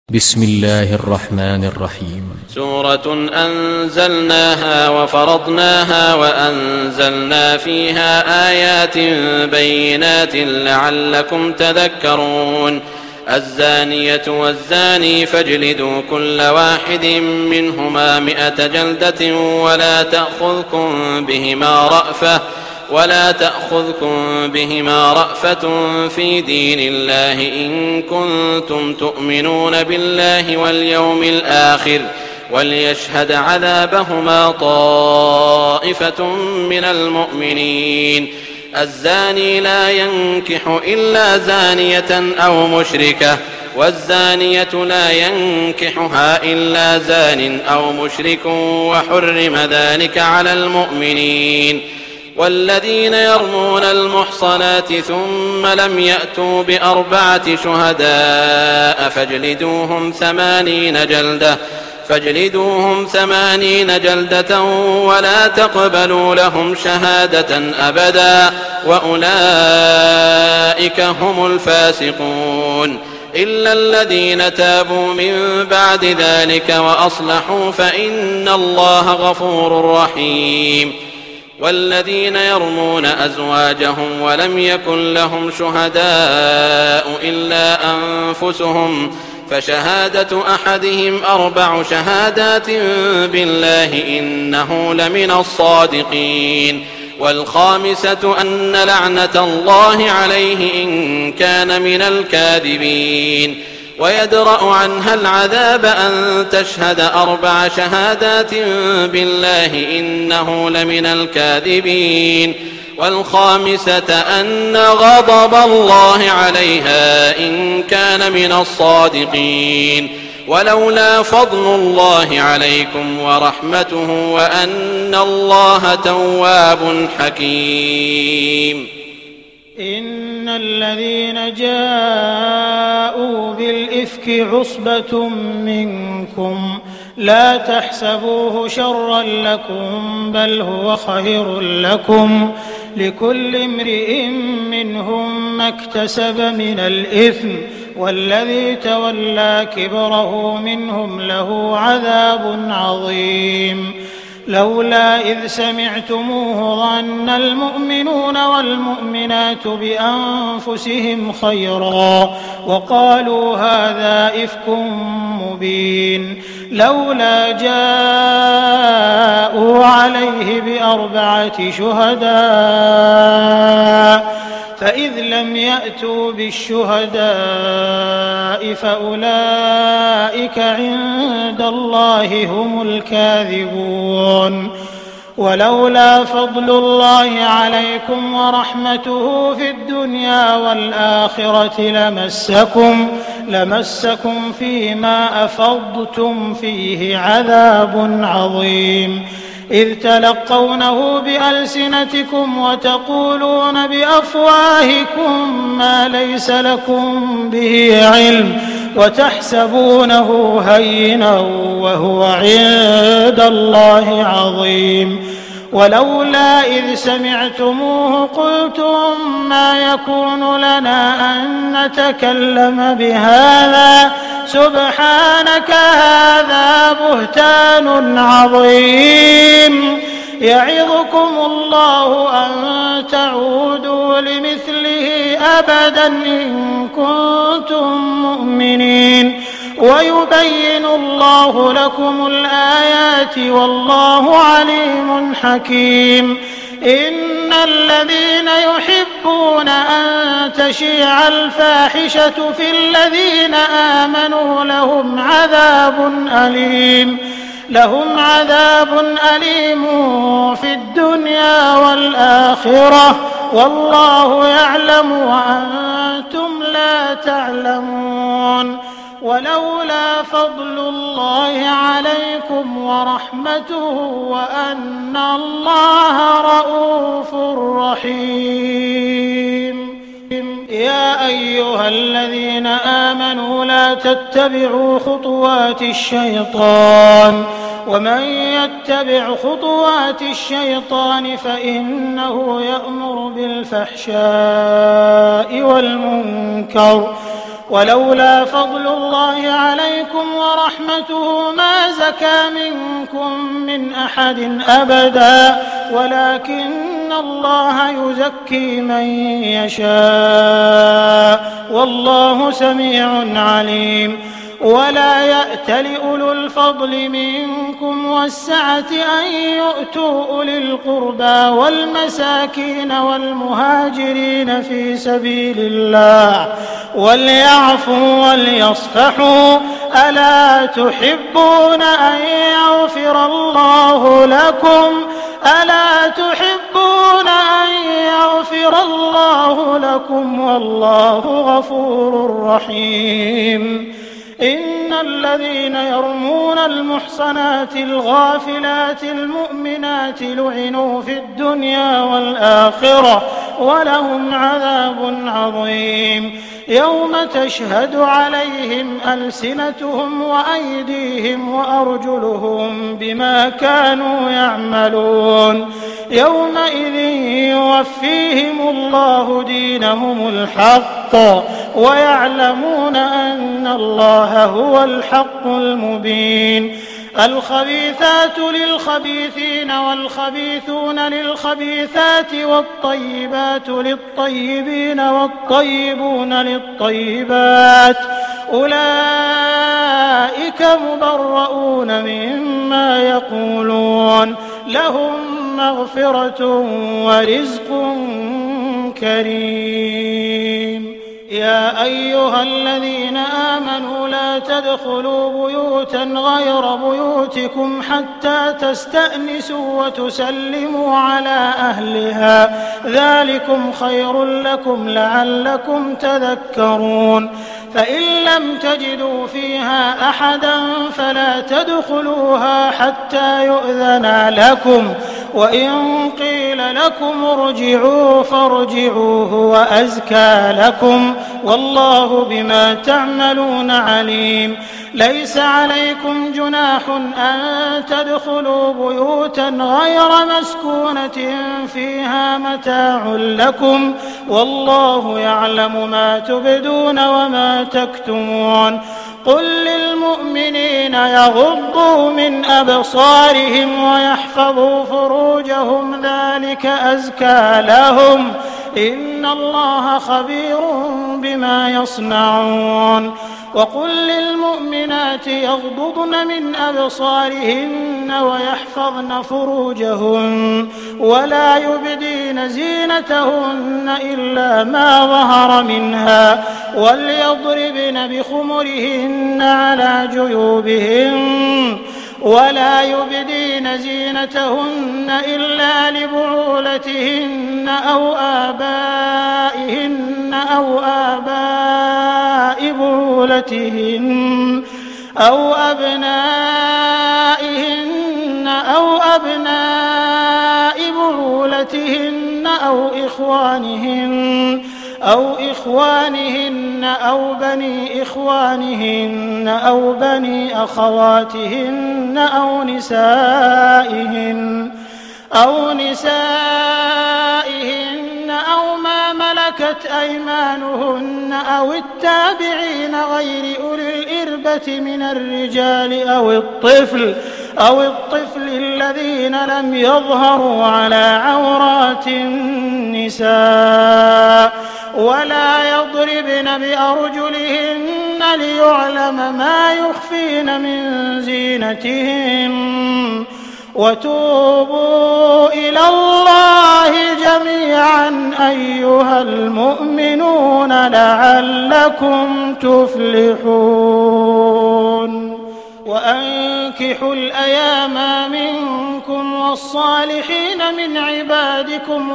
بسم الله الرحمن الرحيم. سورة أنزلناها وفرضناها وأنزلنا فيها آيات بينات لعلكم تذكرون. الزانية والزاني فاجلدوا كل واحد منهما 100 جلدة ولا تأخذكم بهما رأفة في دين الله إن كنتم تؤمنون بالله واليوم الآخر وليشهد عذابهما طائفة من المؤمنين. الزاني لا ينكح إلا زانية أو مشركة والزانية لا ينكحها إلا زان أو مشرك وحرم ذلك على المؤمنين. والذين يرمون المحصنات ثم لم يأتوا ب4 شهداء فاجلدوهم 80 جلدة ولا تقبلوا لهم شهادة أبدا وأولئك هم الفاسقون. إلا الذين تابوا من بعد ذلك وأصلحوا فإن الله غفور رحيم. والذين يرمون أزواجهم ولم يكن لهم شهداء إلا أنفسهم فشهادة أحدهم 4 شهادات بالله إنه لمن الصادقين. والخامسة أن لعنة الله عليه إن كان من الكاذبين. ويدرأ عنها العذاب أن تشهد 4 شهادات بالله إنه لمن الكاذبين. والخامسة أن غضب الله عليها إن كان من الصادقين. ولولا فضل الله عليكم ورحمته وأن الله تواب حكيم. إن الذين جاءوا بالإفك عصبة منكم لا تحسبوه شرا لكم بل هو خير لكم لكل امرئ منهم ما اكتسب من الإثم والذي تولى كبره منهم له عذاب عظيم. لولا إذ سمعتموه ظن المؤمنون والمؤمنات بأنفسهم خيرا وقالوا هذا إفك مبين. لولا جاءوا عليه ب4 شهداء فإذ لم يأتوا بالشهداء فأولئك عند الله هم الكاذبون. ولولا فضل الله عليكم ورحمته في الدنيا والآخرة لمسكم فيما أفضتم فيه عذاب عظيم. إذ تلقونه بألسنتكم وتقولون بأفواهكم ما ليس لكم به علم وتحسبونه هينا وهو عند الله عظيم. ولولا إذ سمعتموه قلتم ما يكون لنا أن نتكلم بهذا سبحانك هذا بهتان عظيم. يعظكم الله أن تعودوا لمثله أبدا إن كنتم مؤمنين ويبين الله لكم الآيات والله عليم حكيم. إن الذين يحبون أن تشيع الفاحشة في الذين آمنوا لهم عذاب أليم في الدنيا والآخرة والله يعلم وأنتم لا تعلمون. ولولا فضل الله عليكم ورحمته وأن الله رءوف رحيم. يا أيها الذين آمنوا لا تتبعوا خطوات الشيطان ومن يتبع خطوات الشيطان فإنه يأمر بالفحشاء والمنكر ولولا فضل الله عليكم عليكم ورحمته ما زكى منكم من أحد أبدا ولكن الله يزكي من يشاء والله سميع عليم ولا يأتل أولو الفضل منكم والسعة أن يؤتوا أولي القربى والمساكين والمهاجرين في سبيل الله وليعفوا وليصفحوا ألا تحبون أن يغفر الله لكم ألا تحبون أن يغفر الله لكم والله غفور رحيم إن الذين يرمون المحصنات الغافلات المؤمنات لعنوا في الدنيا والآخرة ولهم عذاب عظيم يوم تشهد عليهم ألسنتهم وأيديهم وأرجلهم بما كانوا يعملون يومئذ يوفيهم الله دينهم الحق ويعلمون أن الله هو الحق المبين الخبيثات للخبيثين والخبيثون للخبيثات والطيبات للطيبين والطيبون للطيبات أولئك مبرؤون مما يقولون لهم مغفرة ورزق كريم يا أيها الذين آمنوا لا تدخلوا بيوتا غير بيوتكم حتى تستأنسوا وتسلموا على أهلها ذلكم خير لكم لعلكم تذكرون فإن لم تجدوا فيها أحدا فلا تدخلوها حتى يؤذن لكم وإن قيل لكم ارجعوا فارجعوا هو أزكى لكم والله بما تعملون عليم ليس عليكم جناح أن تدخلوا بيوتا غير مسكونة فيها متاع لكم والله يعلم ما تبدون وما تكتمون قل للمؤمنين يغضوا من أبصارهم ويحفظوا فروجهم ذلك أزكى لهم إن الله خبير بما يصنعون وقل للمؤمنات يغضضن من أبصارهن ويحفظن فروجهن ولا يبدين زينتهن إلا ما ظهر منها وليضربن بخمرهن على جيوبهن ولا يبدين زينتهن إلا لبعولتهن أو آبائهن أو آباء بعولتهن أو أبنائهن أو أبناء بعولتهن أو إخوانهن أو بني إخوانهن أو بني أخواتهن أو نسائهن أو ما ملكت أيمانهن أو التابعين غير أولي الإربة من الرجال أو الطفل الذين لم يظهروا على عورات النساء ولا يضربن بأرجلهن ليعلم ما يخفين من زينتهن وتوبوا إلى الله جميعا أيها المؤمنون لعلكم تفلحون وأنكحوا الأيام منكم والصالحين من عبادكم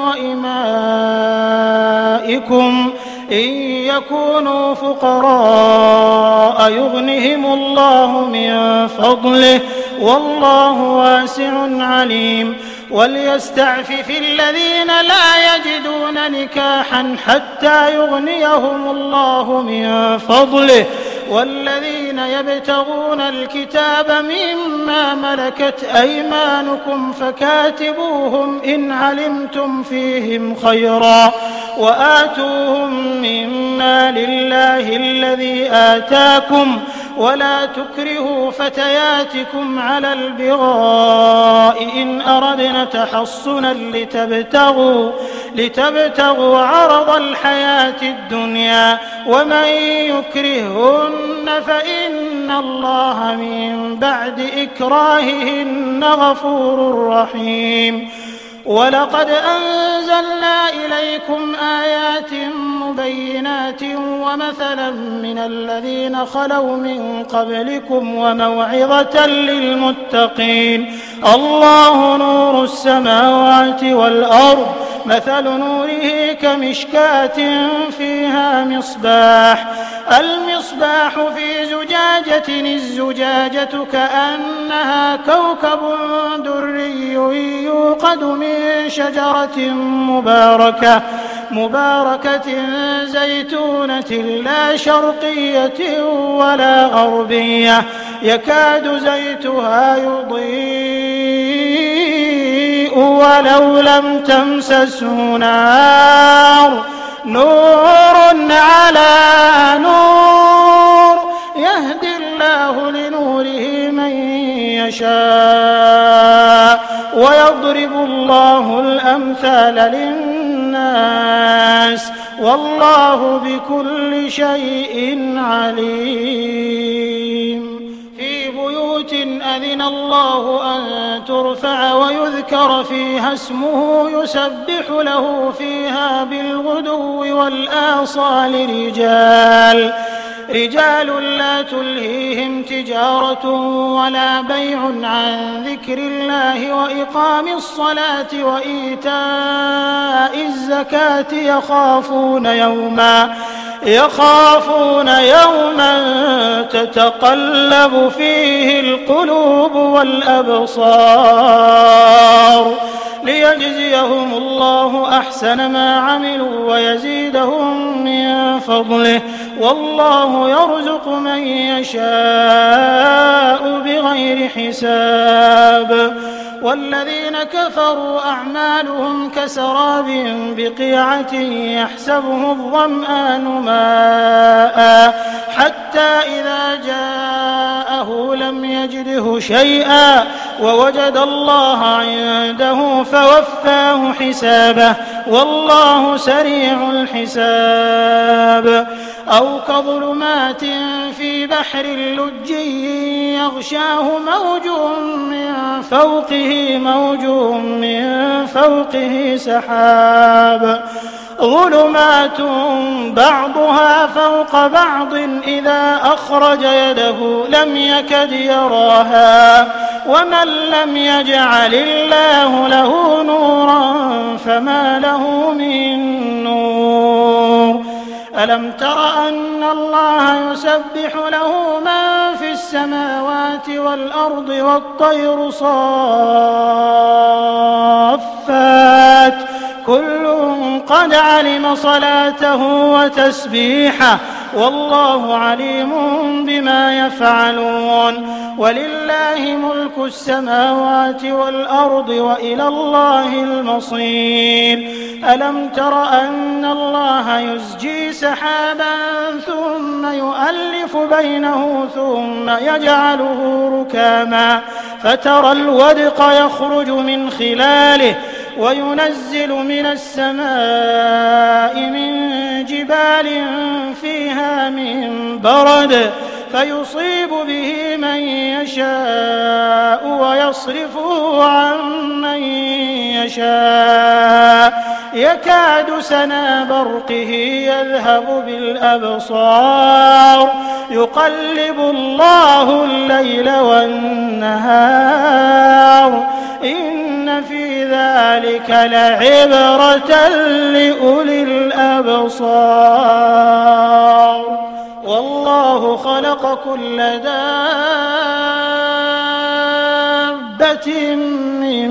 وإمائكم إن يكونوا فقراء يغنهم الله من فضله والله واسع عليم وليستعفف الذين لا يجدون نكاحا حتى يغنيهم الله من فضله والذين يبتغون الكتاب مما ملكت أيمانكم فكاتبوهم إن علمتم فيهم خيرا وآتوهم مما لله الذي آتاكم ولا تكرهوا فتياتكم على البغاء إن أردنا تحصنا لتبتغوا عرض الحياة الدنيا ومن يكرههن فإن الله من بعد إكراههن غفور رحيم. ولقد أنزلنا إليكم آيات مبينات ومثلا من الذين خلوا من قبلكم وموعظة للمتقين. الله نور السماوات والأرض مثل نوره كمشكاة فيها مصباح المصباح في زجاجة الزجاجة كأنها كوكب دري يوقد من شجرة مباركة زيتونة لا شرقية ولا غربية يكاد زيتها يضيء ولو لم تمسسه نور على نور يهدي الله لنوره من يشاء ويضرب الله الأمثال للناس والله بكل شيء عليم. في بيوت أذن الله أن ترفع ويذكر فيها اسمه يسبح له فيها بالغدو والآصال رجال لا تلهيهم تجارة ولا بيع عن ذكر الله وإقام الصلاة وإيتاء الزكاة يخافون يوما تتقلب فيه القلوب والأبصار ليجزيهم الله أحسن ما عملوا ويزيدهم من فضله والله يرزق من يشاء بغير حساب. والذين كفروا أعمالهم كسراب بقيعة يحسبه الظمآن ماء حتى إذا جاءه لم يجده شيئا ووجد الله عنده فوفاه حسابه والله سريع الحساب. أو كظلمات في بحر لجي يغشاه موج من فوقه سحاب ظلمات بعضها فوق بعض إذا أخرج يده لم يكد يراها ومن لم يجعل الله له نورا فما له من نور. ألم تر أن الله يسبح له من في السماوات والأرض والطير صافات كل قد علم صلاته وتسبيحه والله عليم بما يفعلون. ولله ملك السماوات والأرض وإلى الله المصير. ألم تر أن الله يزجي سحابا ثم يؤلف بينه ثم يجعله ركاما فترى الودق يخرج من خلاله وينزل من السماء من جبال فيها من برد فيصيب به من يشاء ويصرفه عن من يشاء يكاد سنا برقه يذهب بالأبصار يقلب الله الليل والنهار إن في ذلك لعبرة لأولي الأبصار. والله خلق كل دابة من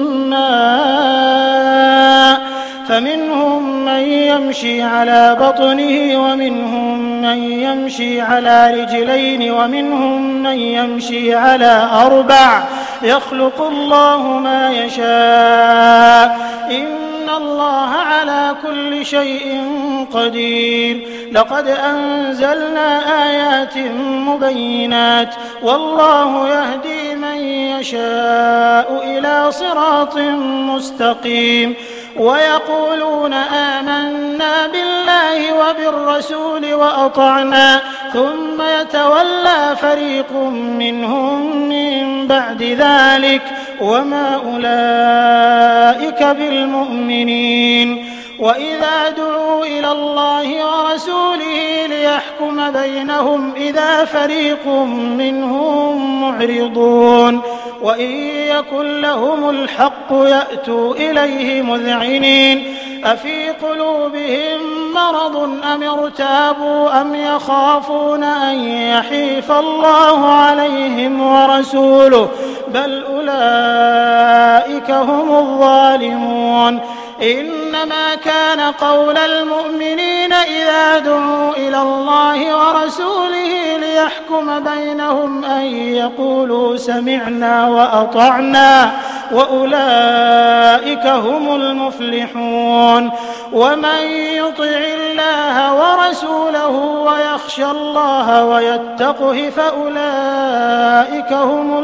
ماء فمنهم من يمشي على بطنه ومنهم من يمشي على رجلين ومنهم من يمشي على أربع يخلق الله ما يشاء إن الله على كل شيء قدير. لقد أنزلنا آيات مبينات والله يهدي من يشاء إلى صراط مستقيم ويقولون آمنا بالله وبالرسول وأطعنا ثم يتولى فريق منهم من بعد ذلك وما أولئك بالمؤمنين وإذا دعوا إلى الله ورسوله ليحكم بينهم إذا فريق منهم معرضون وإن يكن لهم الحق يأتوا إليه مذعنين أفي قلوبهم مرض أم ارتابوا أم يخافون أن يحيف الله عليهم ورسوله بل أولئك هم الظالمون إنما كان قول المؤمنين إذا دعوا إلى الله ورسوله ليحكم بينهم أن يقولوا سمعنا وأطعنا وأولئك هم المفلحون ومن يطع الله ورسوله ويخشى الله ويتقه فأولئك هم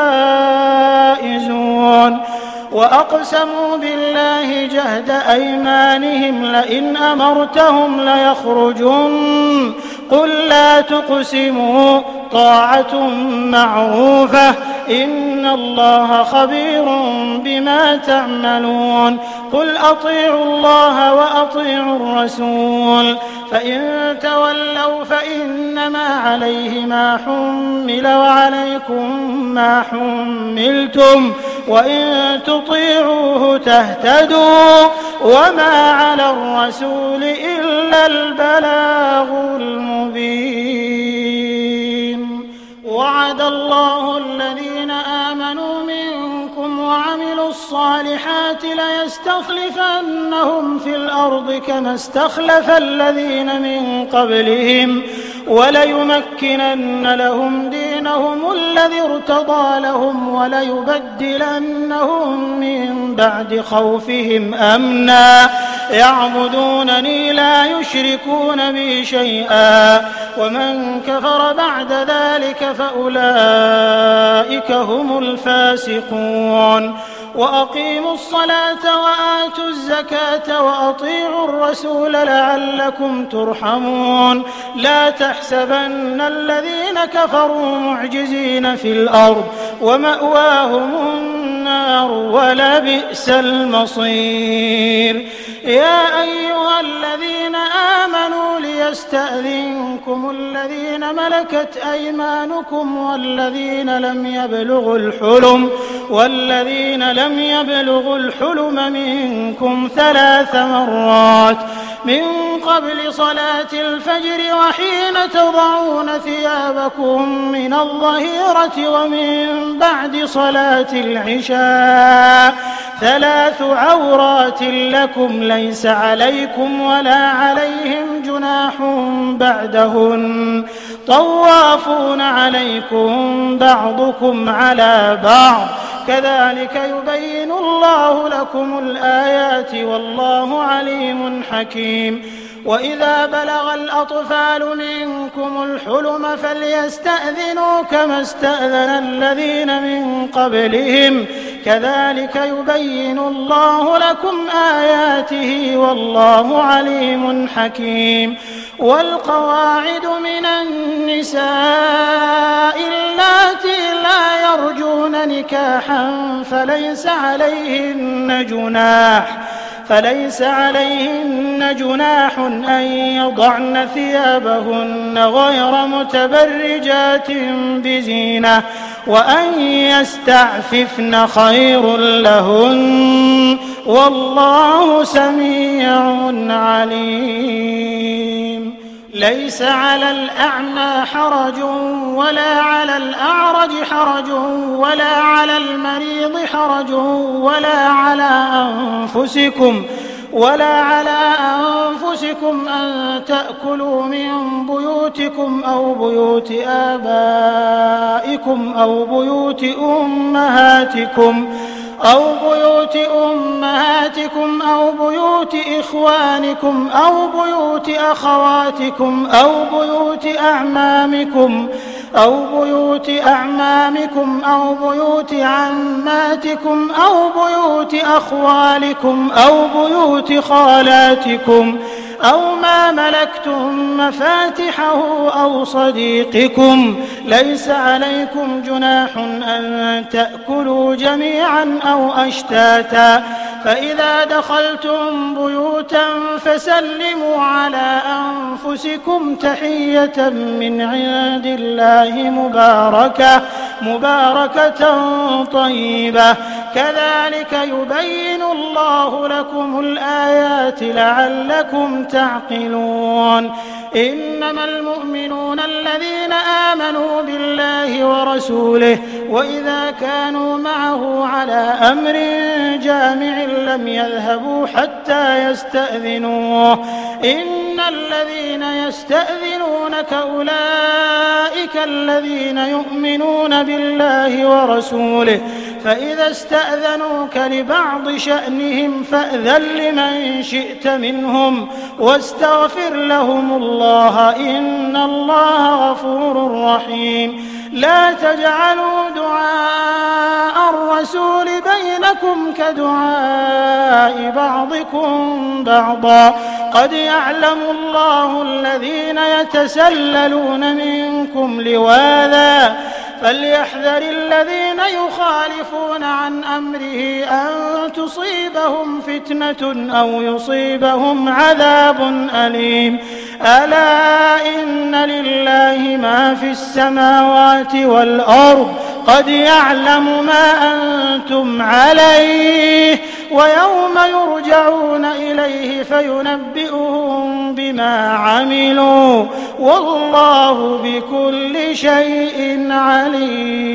الفائزون وأقسموا بالله جهد أيمانهم لئن أمرتهم ليخرجن قل لا تقسموا طاعة معروفة إن الله خبير بما تعملون قل أطيعوا الله وأطيعوا الرسول فإن تولوا فإنما عليه ما حمل وعليكم ما حملتم وإن تطيعوه تهتدوا وما على الرسول إلا البلاغ المبين وعد الله الذين آمنوا منكم وعملوا الصالحات ليستخلفنهم في الأرض كما استخلف الذين من قبلهم وليمكنن لهم دينهم الذي ارتضى لهم وليبدلنهم من بعد خوفهم أمنا يعبدونني لا يشركون بي شيئا ومن كفر بعد ذلك فأولئك هم الفاسقون وأقيموا الصلاة وآتوا الزكاة وأطيعوا الرسول لعلكم ترحمون لا تحسبن الذين كفروا معجزين في الأرض ومأواهم النار ولبئس المصير يا أيها الذين آمنوا ليستأذنكم الذين ملكت أيمانكم والذين لم يبلغوا الحلم منكم 3 مرات من قبل صلاة الفجر وحين تضعون ثيابكم من الظهيرة ومن بعد صلاة العشاء 3 عورات لكم ليس عليكم ولا عليهم جناح بعدهن طوافون عليكم بعضكم على بعض كذلك يبين الله لكم الآيات والله عليم حكيم وإذا بلغ الأطفال منكم الحلم فليستأذنوا كما استأذن الذين من قبلهم كذلك يبين الله لكم آياته والله عليم حكيم والقواعد من النساء اللاتي لا يرجون نكاحا فليس عليهن جناح أن يضعن ثيابهن غير متبرجات بزينة وأن يستعففن خير لهن والله سميع عليم ليس على الأعمى حرج ولا على الأعرج حرج ولا على المريض حرج ولا على أنفسكم أن تأكلوا من بيوتكم أو بيوت آبائكم أو بيوت أمهاتكم أو بيوت أمهاتكم أو بيوت إخوانكم أو بيوت أخواتكم أو بيوت أعمامكم أو بيوت عماتكم أو بيوت أخوالكم أو بيوت خالاتكم أو ما ملكتم مفاتحه أو صديقكم. ليس عليكم جناح أن تأكلوا جميعا أو أشتاتا، فإذا دخلتم بيوتا فسلموا على أنفسكم تحية من عند الله مباركة طيبة، كذلك يبين الله لكم الآيات لعلكم تعقلون. إنما المؤمنون الذين آمنوا بالله ورسوله وإذا كانوا معه على أمر جامع لم يذهبوا حتى يستأذنوه. إن الذين يستأذنونك أولئك الذين يؤمنون بالله ورسوله، فإذا استأذنوك لبعض شأنهم فأذن لمن شئت منهم واستغفر لهم الله إن الله غفور رحيم. لا تجعلوا دعاء الرسول بينكم كدعاء بعضكم بعضا، قد يعلم الله الذين يتسللون منكم لواذا، فليحذر الذين يخالفون عن أمره أن تصيبهم فتنة أو يصيبهم عذاب أليم. ألا إن لله ما في السماوات والأرض، قد يعلم ما أنتم عليه، ويوم يرجعون إليه فينبئهم بما عملوا، والله بكل شيء عليم.